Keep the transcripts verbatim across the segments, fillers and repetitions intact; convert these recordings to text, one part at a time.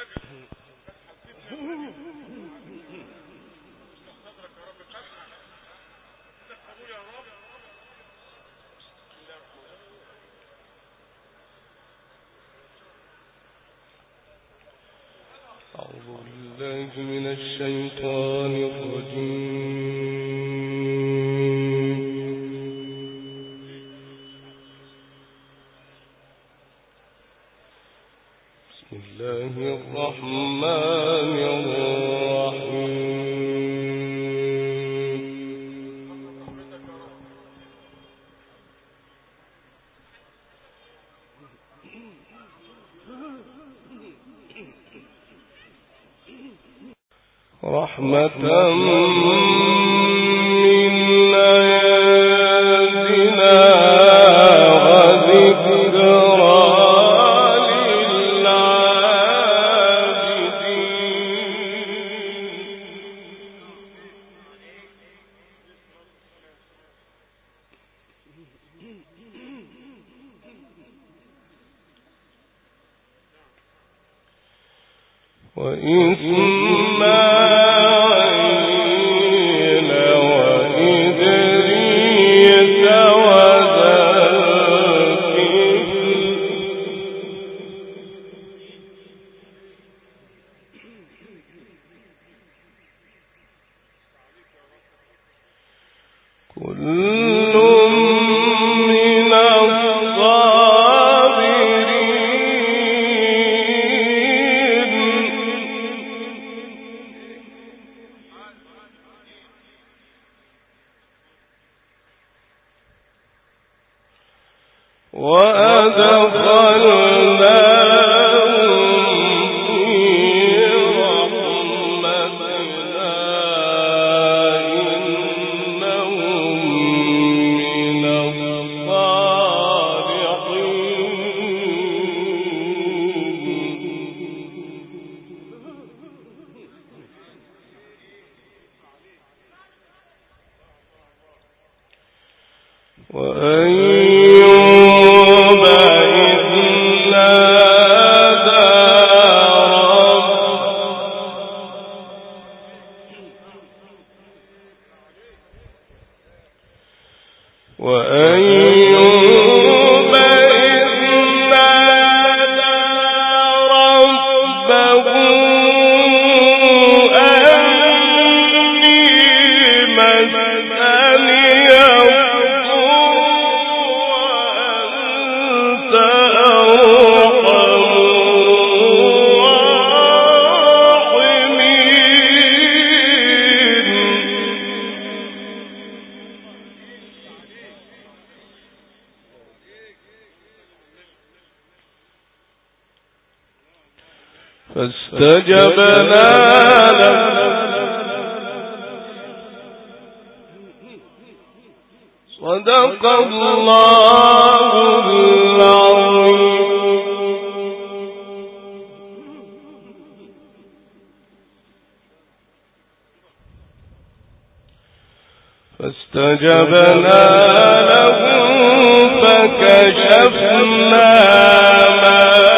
من الشيطان الرجيم. بسم الله الرحمن الرحيم. رحمة من عندنا وذكرى للعابدين. وإسماعيل وإدريس وذا الكفل كل من وأدخلناهم في رحمتنا إنهم من الصالحين. وأيوب إذ نادى وأيوب إذ نادى ربه أني مسني فاستجبنا له صدق الله العظيم. فاستجبنا له فكشفنا ما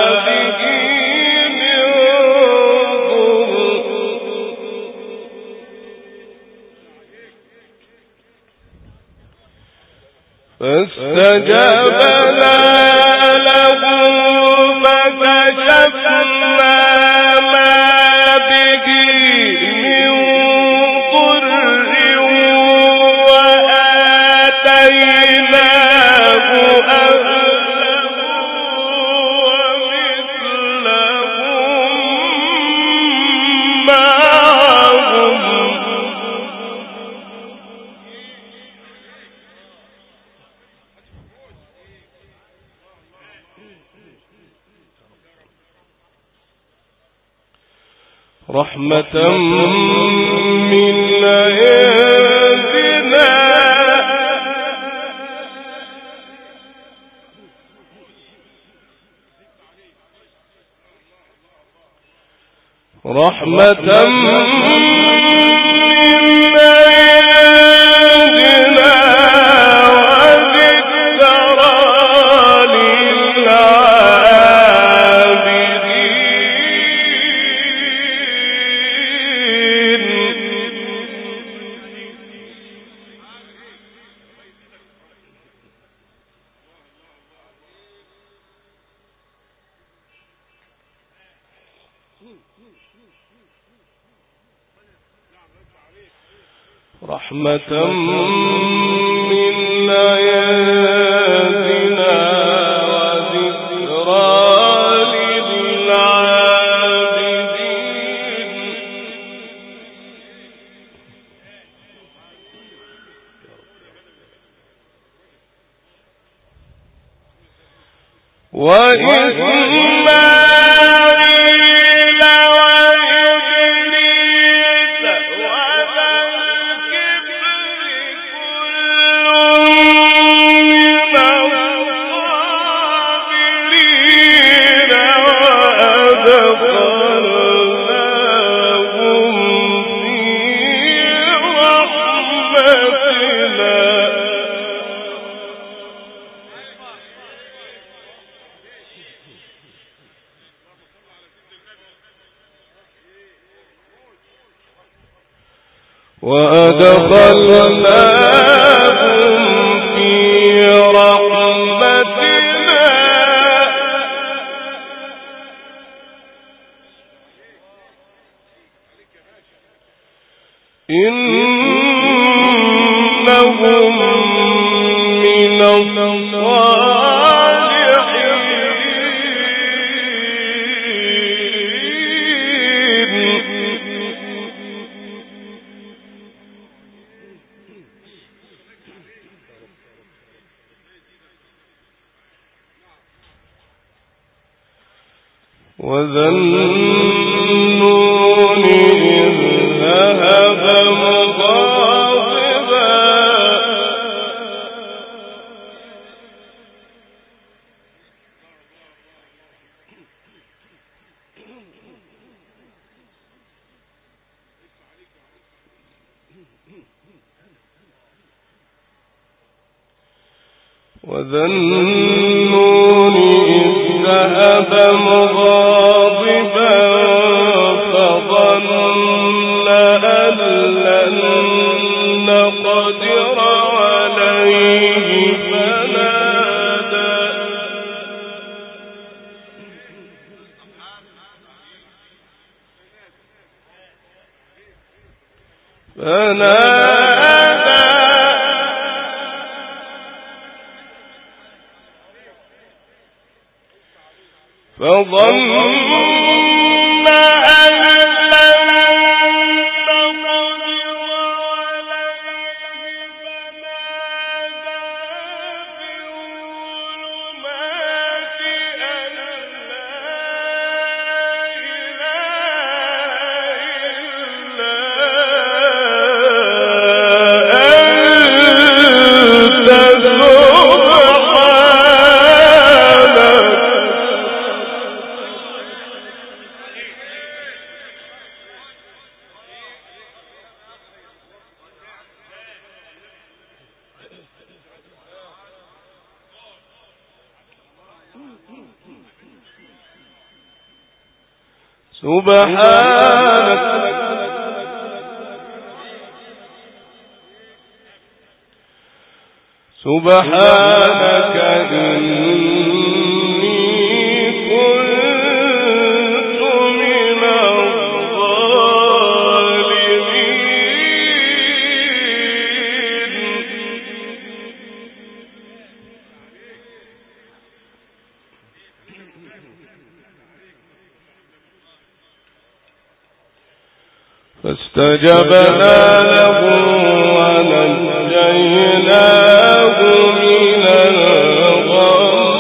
فاستجبنا له فكشفنا ما به من ضر وآتيناه أهله ومثلهم معهم رحمة من عندنا رحمة من عندنا وذكرى للعابدين. رحمة من عيادنا وذكرى للعابدين وإسماعيل وأدخلناهم في رحمتنا إنهم من وذا النون إذ ذهب مغاضبا وذا النون إذ ذهب مغاضبا فظن أن لن نقدر عليه فنادى فنادى فظن أن لن نقدر عليه فنادى في الظلمات أن لا إله إلا أنت سبحانك سبحانك إني كنت من فاستجبنا له ونجيناه من الغم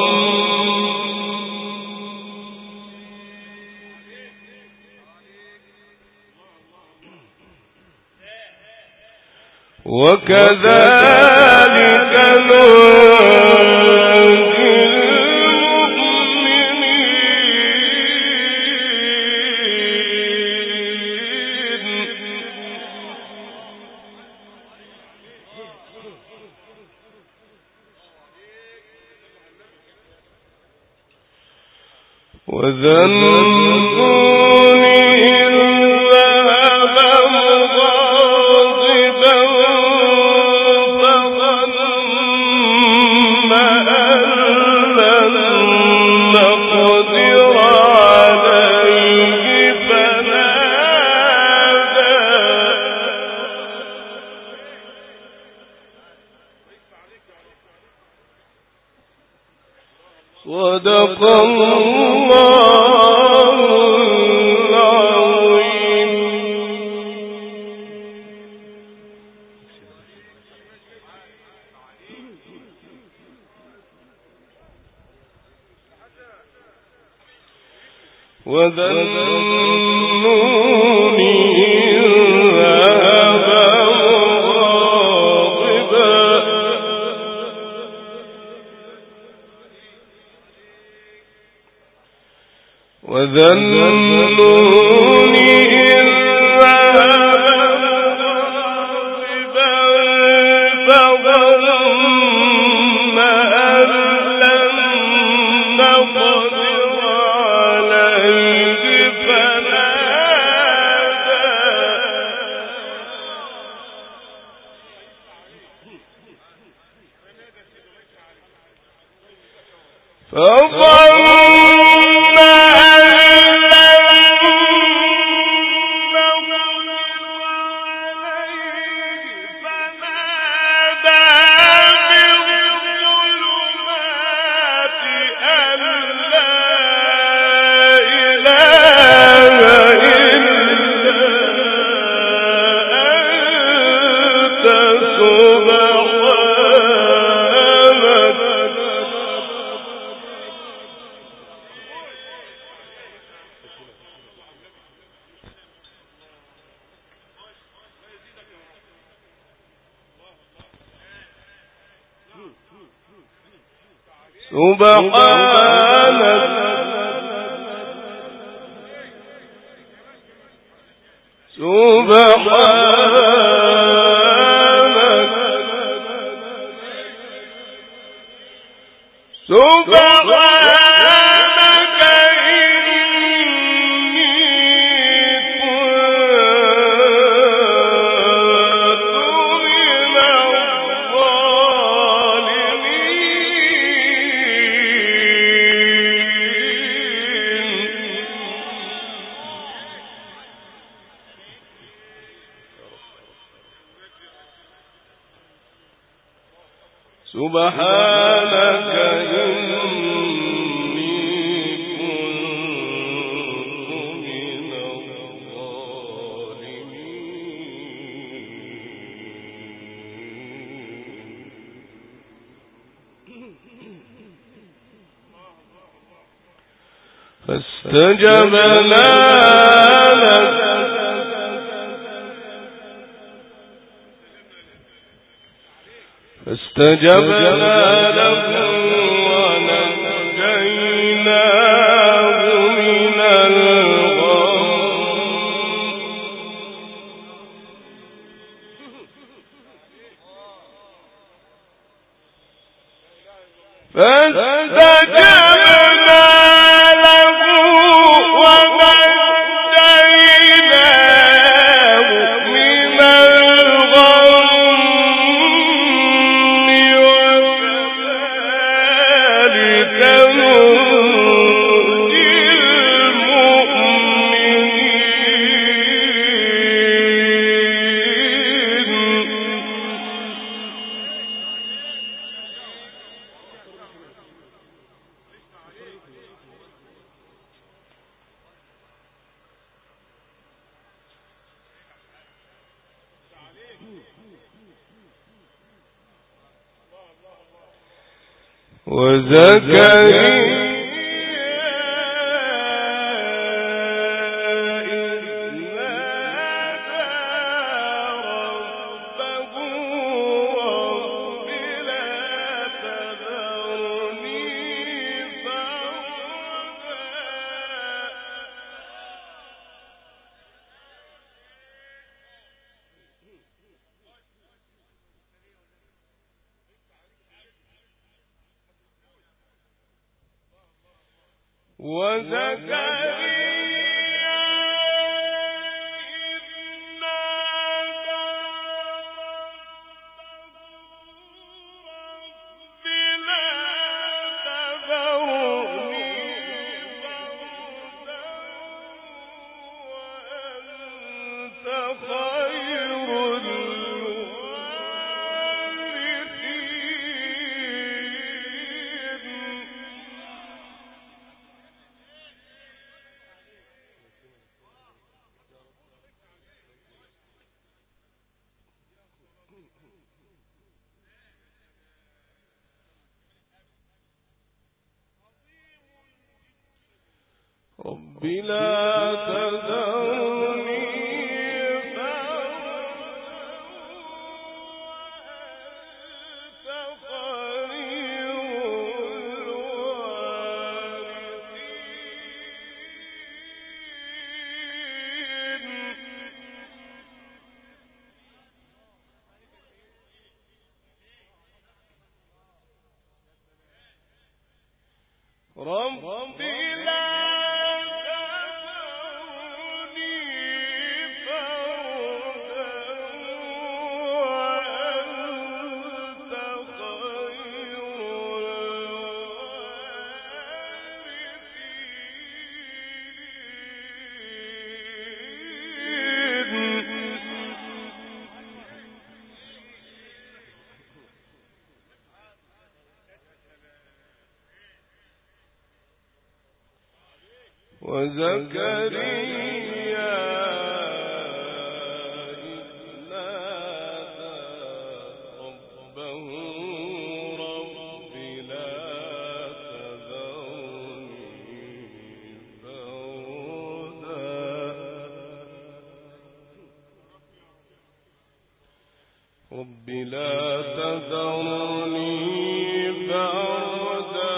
وكذلك ننجي وذا النون إذ ذهب مغاضبا فظن أن لن نقدر عليه وذا النون إذ ذهب مغاضبا وذا النون إذ ذهب مغاضبا فظن أن لن نقدر عليه فنادى فظن سبحانك سبحانك سبحانك إني سبحانك إني كنت من الظالمين فاستجبنا له فاستجبنا له ونجيناه من الغم فاستجبنا له ونجيناه من الغم وزكريا رب وزكريا إذ نادى ربه رب لا تذرني فردا رب لا تذرني فردا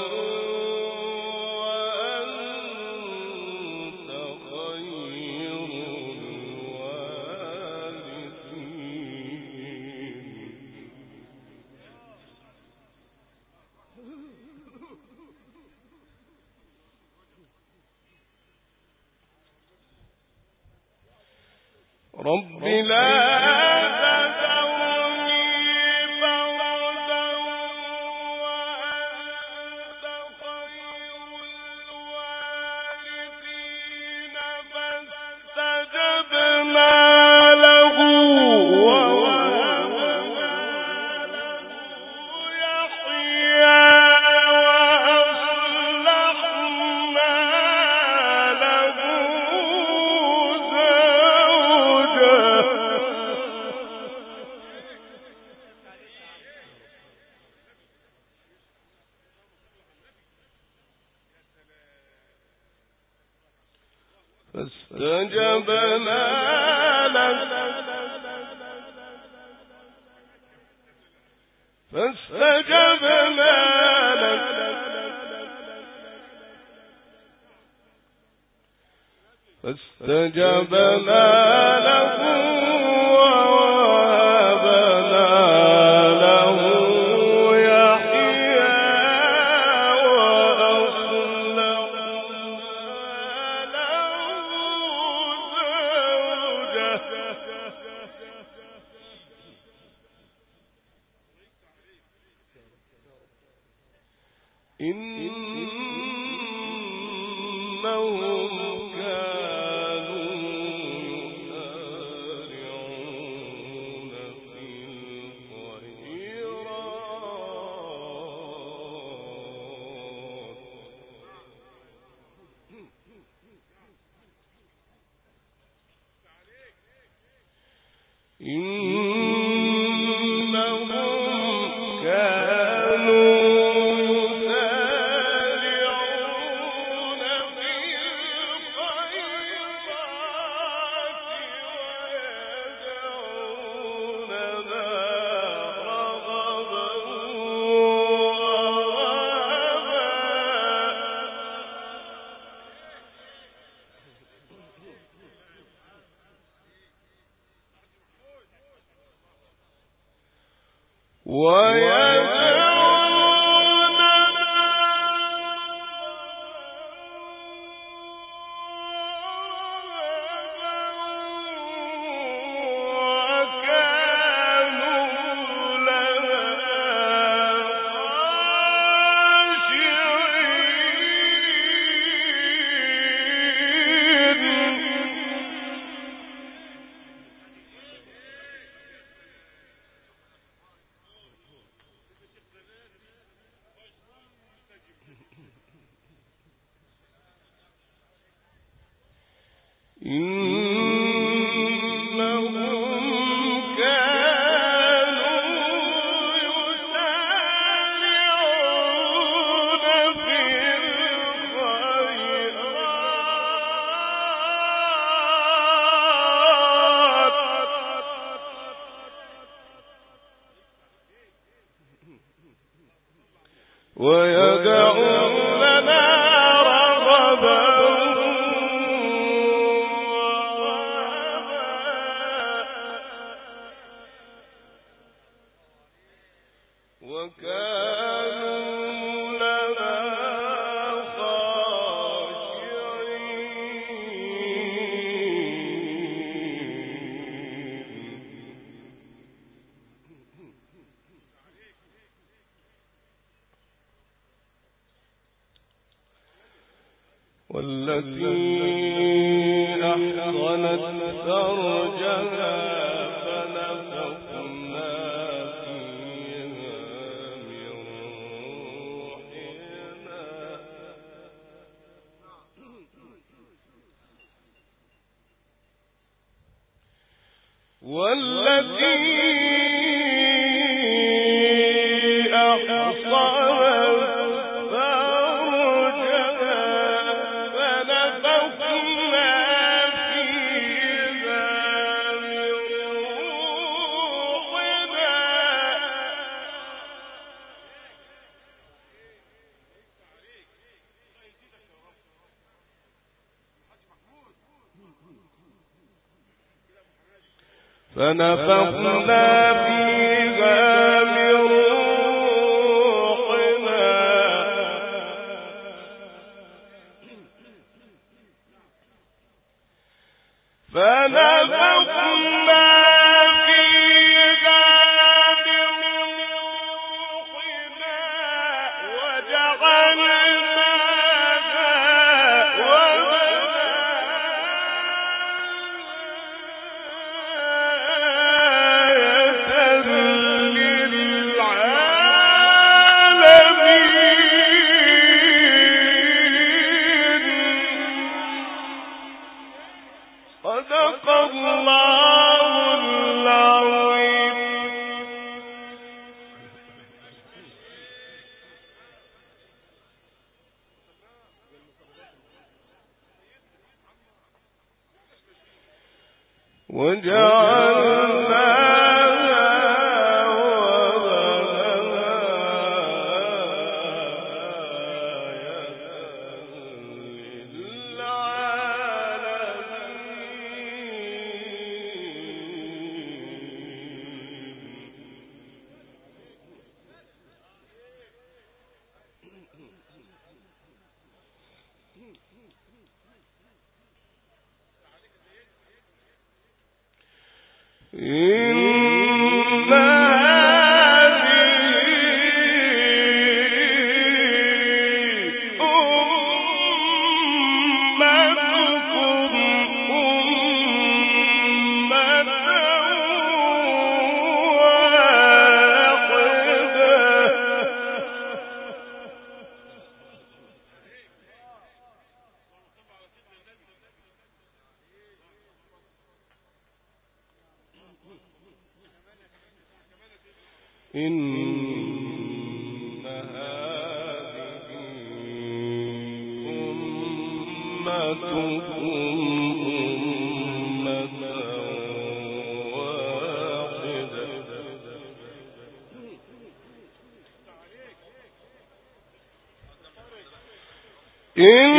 رب لا تذرني فردا وأنت خير الوارثين فاستجبنا له ووهبنا له يحيى وأصلحنا له فاستجبنا له فاستجبنا له فاستجبنا له ووهبنا له يحيى وأصلحنا له إنهم كانوا يسارعون في الخيرات إنهم كانوا إنهم كانوا يسارعون في الخيرات فنفخنا فيها من روحنا فنفخنا فيها من روحنا صدق الله العظيم. وجعلنا إن هذه أمتكم أمة واحدة إن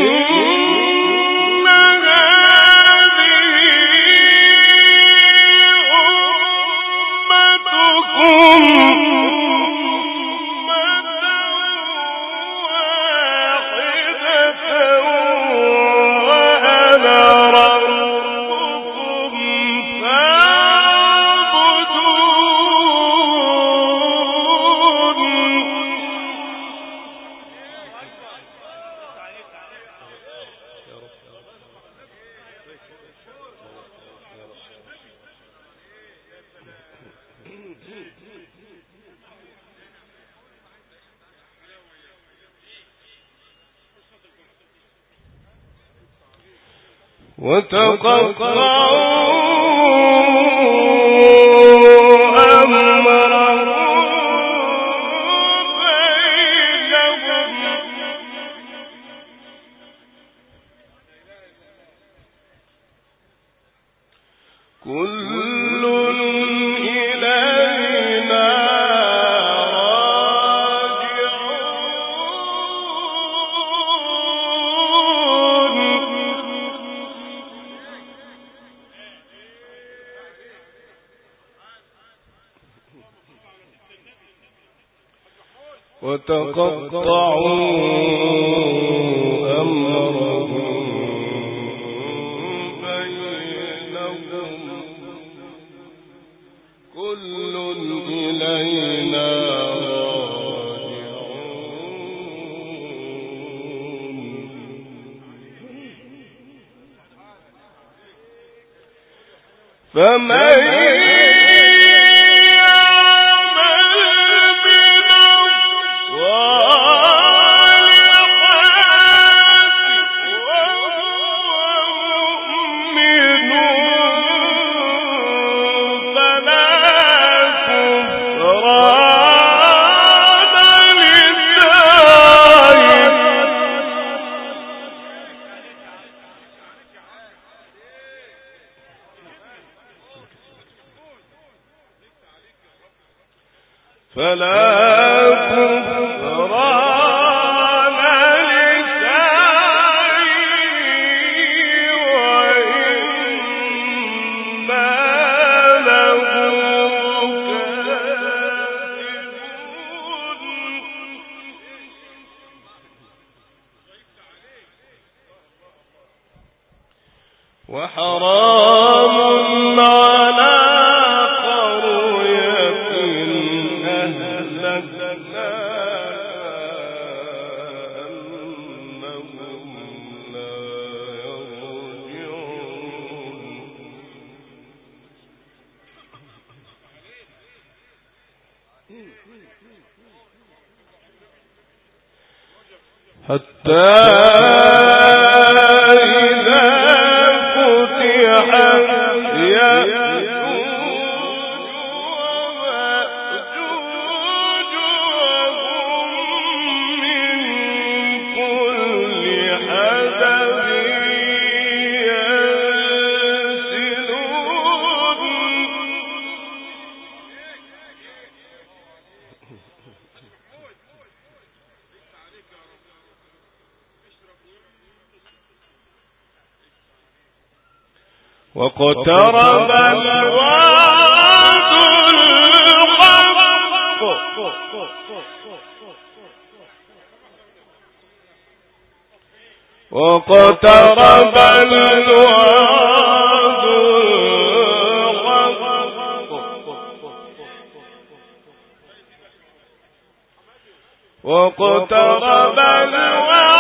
وتقطعوا أمرهم بينهم كل إلينا وتقطعوا أمرهم بينهم كل إلينا راجعون واقترب الوعد الحق واقترب الوعد الحق واقترب الوعد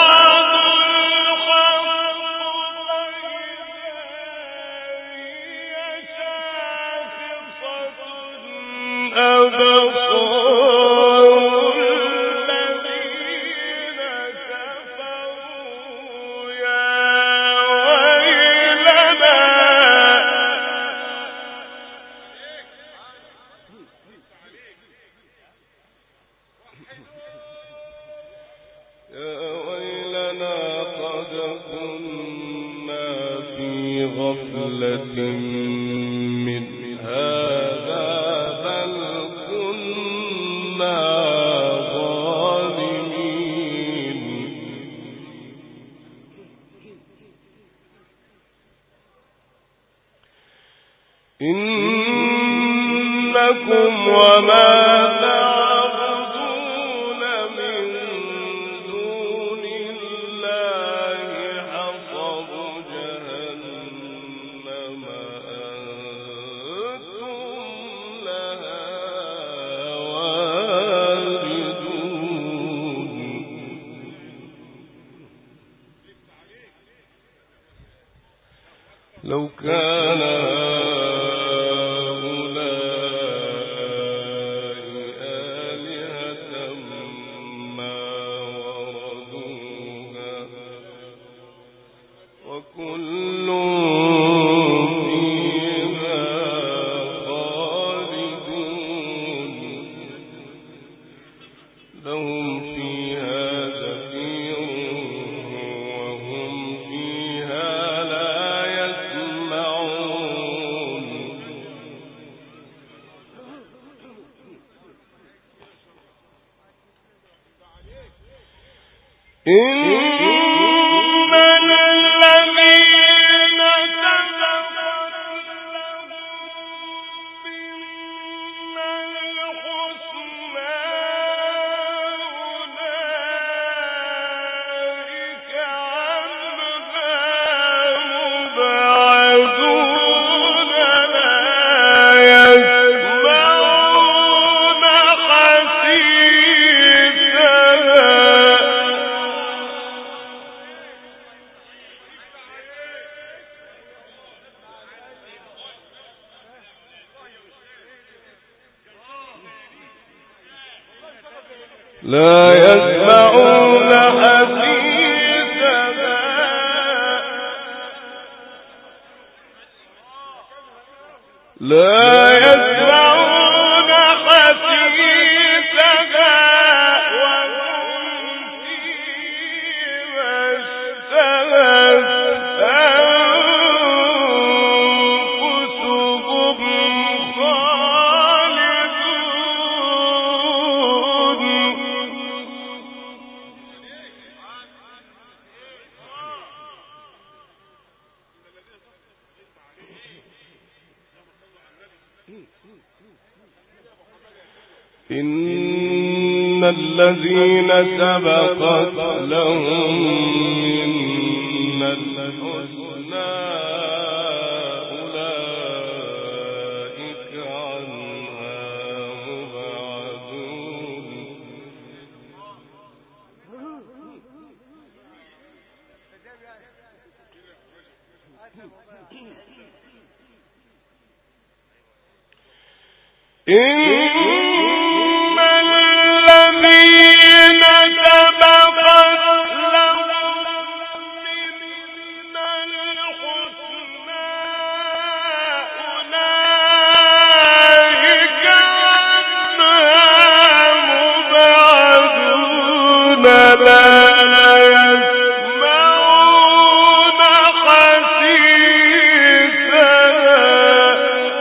إنكم وما تعبدون من دون الله حصب جهنم أنتم لها واردون لو كان لا يسمعون حسيسها لا يسمعون حسيسها وهم فيما اشتهت أنفسهم خالدون إن الذين سبقت لهم منا الحسنى أولئك عنها مبعدون إن الذين سبقت لهم منا الحسنى أولئك عنها مبعدون لا يسمعون حسيسها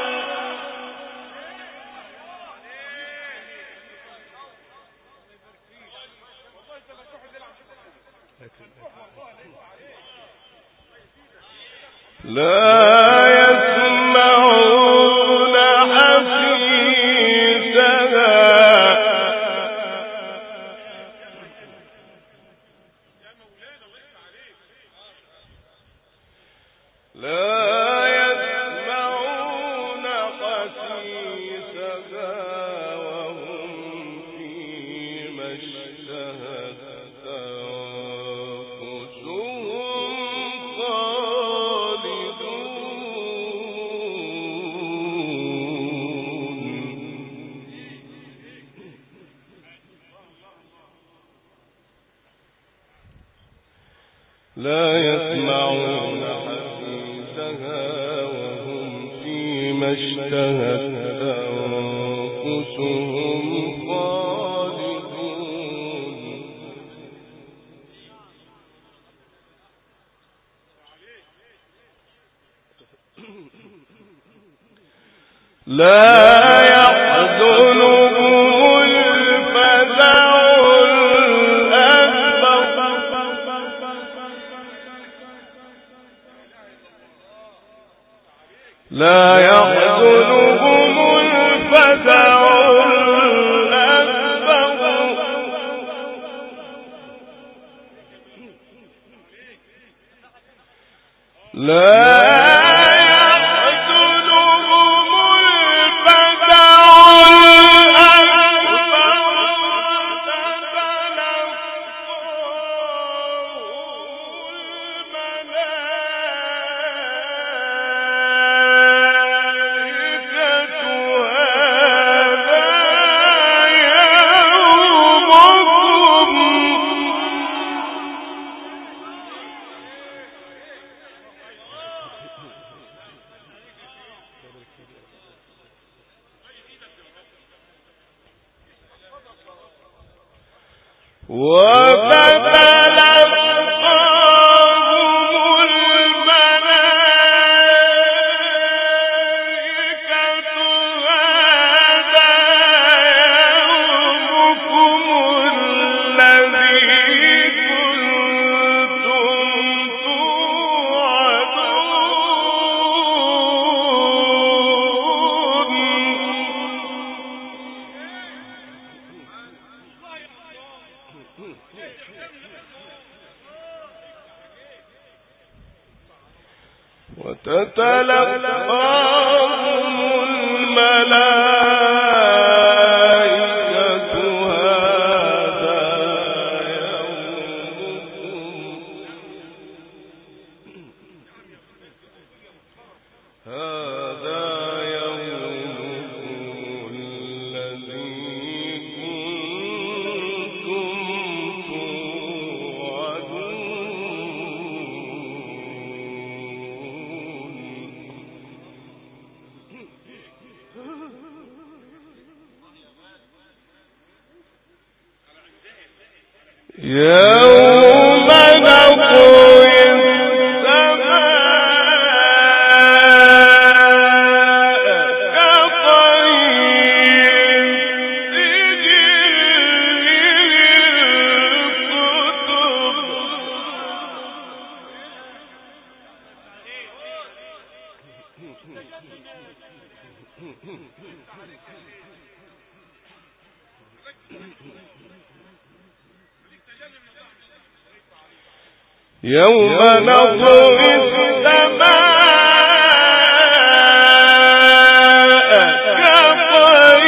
لا يسمعون حسيسها لا يسمعون حسيسها وهم فيما اشتهت لا يسمعون حسيسها وهم فيما اشتهت أنفسهم خالدون لا يحزنهم الفزع لا يحزنهم الفزع الأكبر لا وتتلقاهم الملائكة هذا يومكم هذا يومكم الذي كنتم يوم نطوي يوم نطوي السماء كطي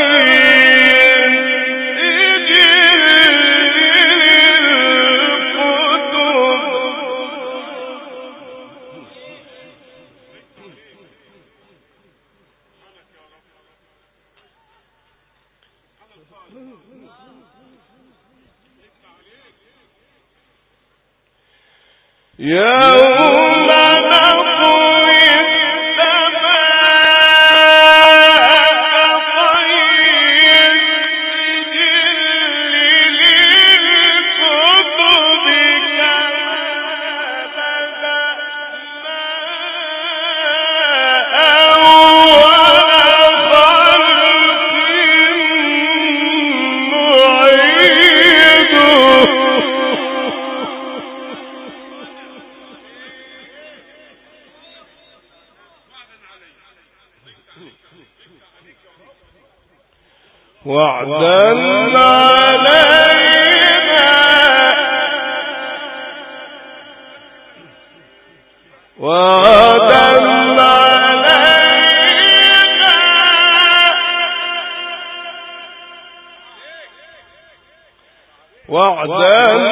يوم نطوي وعدا علينا وعدا علينا وعدا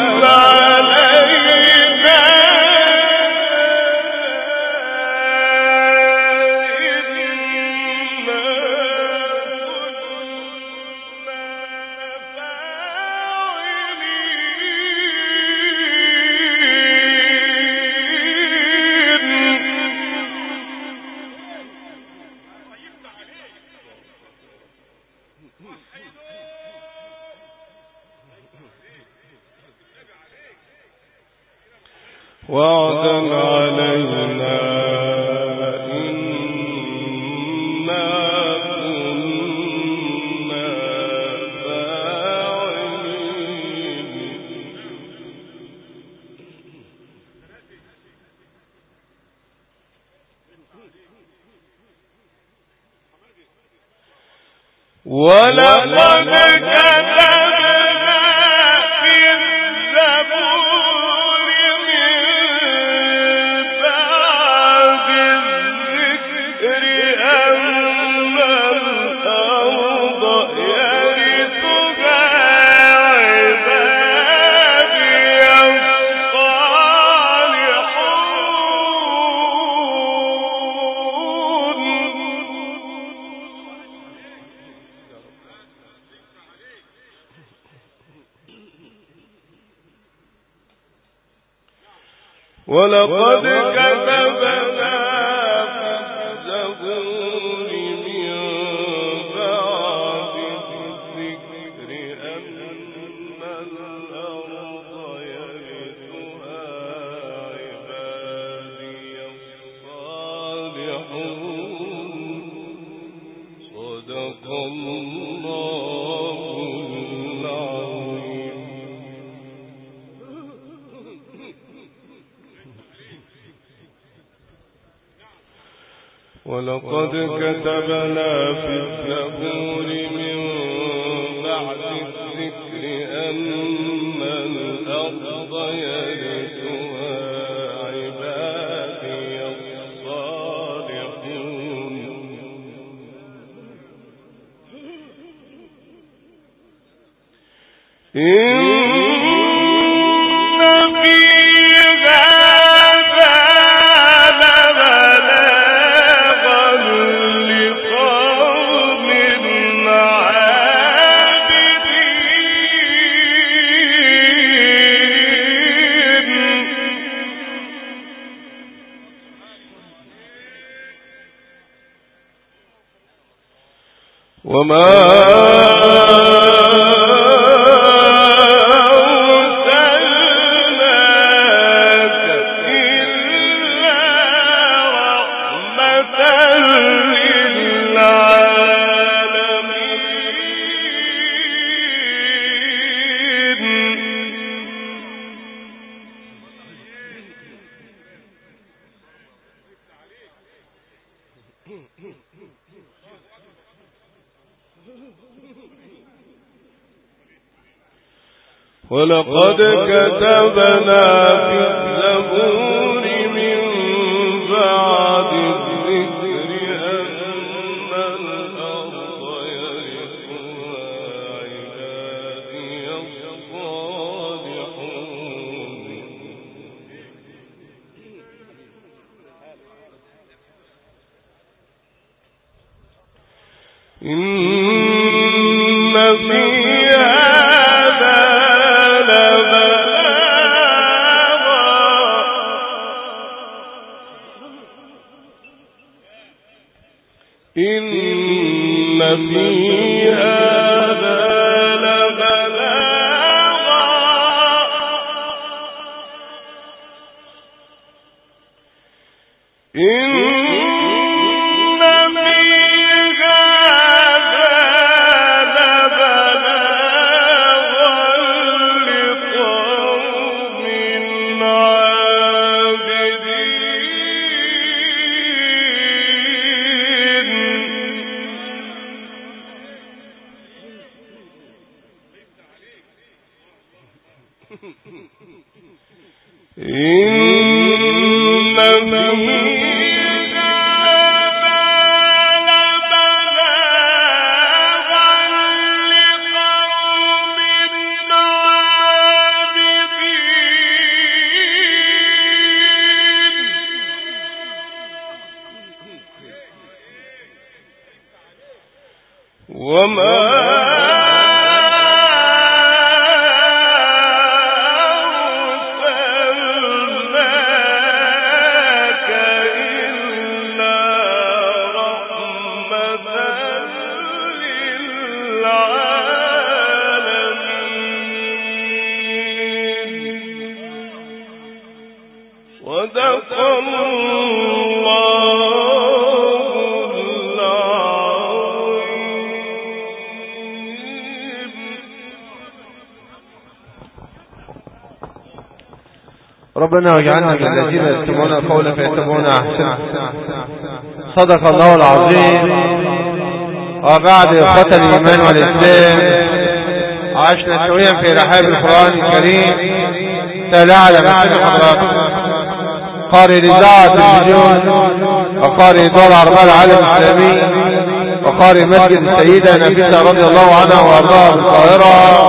وعدا علينا إنا كنا فاعلين ولقد كتبنا في الزبور بعد الذكر أن الأرض يرثها عبادي الصالحون ولقد كتبنا في الزبور من بعد الذكر أن الأرض يرثها عبادي الصالحون صدق الله العظيم. ولقد كتبنا في الزبور من بعد الذكر أن الأرض يرثها عبادي الصالحون إن في هذا لبلاغا لقوم عابدين وما أرسلنا ولقد كتبنا في الزبور من بعد الذكر أن الأرض يرثها عبادي الصالحون إن في ربنا واجعلنا من الذين يستمعون القول فيتبعون احسنه. صدق الله العظيم. وبعد اخوة الايمان والاسلام، عشنا سويا في رحاب القرآن الكريم. تلاعب مسلم حضراتكم قارئ اذاعة التلفزيون وقارئ دول العربية العالم الاسلامي وقارئ مسجد السيدة نفيسة رضي الله عنها وارضاها بالقاهرة،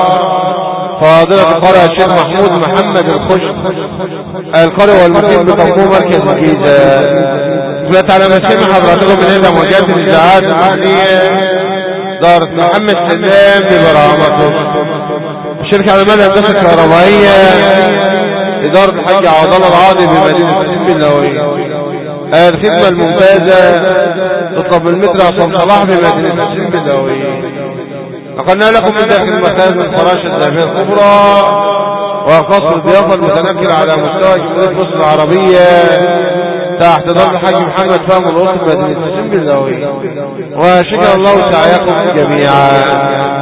فاضلة القارئ الشيخ محمود محمد الخشب القارئ والمقيم بتنظيم مركز الجيزة. جاءت على مسلم حضراتكم من هنا موجات الاذاعات المحلية دارة محمد حمام ببرامته، الشركة على مدى الهندسة الكهربائية، إدارة الحاج عبد الله العاضي بمدينة سيمبي النووية. الخدمة الممتازة تطلب المتر عصام صلاح بمدينة سيمبي النووية. نقلنا لكم من داخل المخازن الفراشة الذهبية الكبرى وقصر الضيافة المتنكر على مستوى جمهورية مصر العربية تحت ضم الحاج محمد فهم الأسر مدينة سيمبي النووية. وشكر الله سعيكم جميعا.